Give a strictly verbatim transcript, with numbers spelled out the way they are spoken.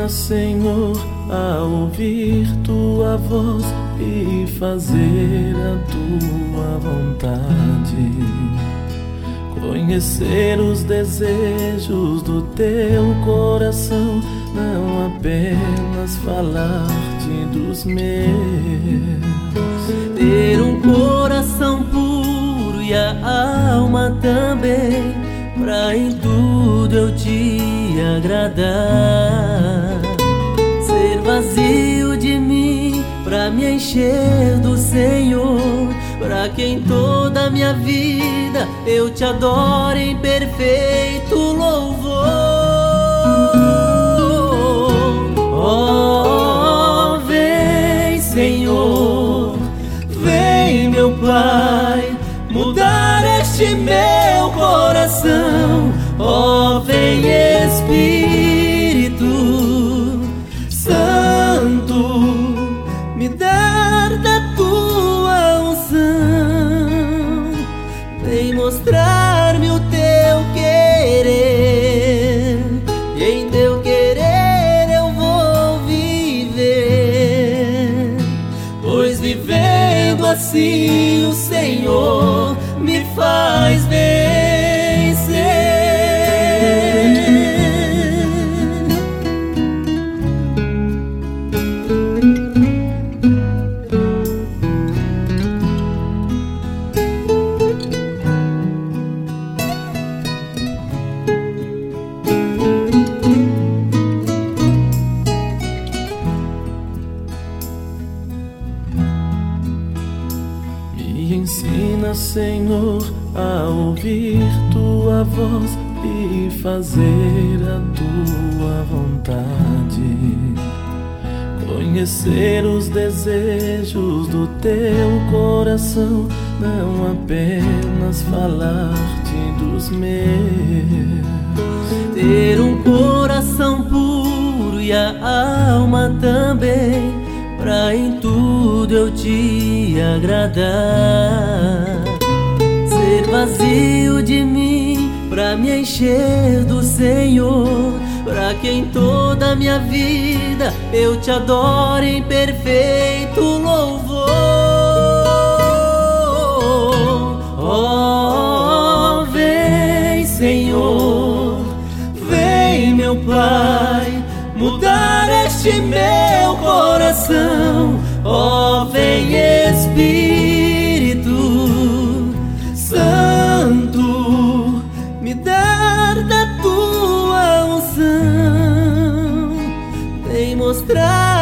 ensina, Senhor, a ouvir tua voz e fazer a tua vontade, conhecer os desejos do teu coração, não apenas falar-te dos meus. Ter um coração puro e a alma também, pra em tudo eu te agradar. Ser vazio de mim, pra me encher do Senhor, pra que em toda a minha vida eu te adore em perfeito louvor. Oh, vem, Senhor, vem, meu Pai, mudar este meu coração. Oh, vem, Espírito Santo, me dar da tua unção. Vem mostrar-me o teu querer, e em teu querer eu vou viver, pois vivendo assim o Senhor me faz vencer. Me ensina, Senhor, a ouvir tua voz e fazer a tua vontade, conhecer os desejos do teu coração, não apenas falar-te dos meus. Ter um coração puro e a alma também, pra em tudo eu te agradar. Ser vazio de mim, pra me encher do Senhor, pra que em toda a minha vida eu te adore em perfeito louvor. Oh, vem, Senhor, vem, meu Pai, mudar este meu coração. Oh, vem, Espírito Santo, me dar da tua unção. Vem mostrar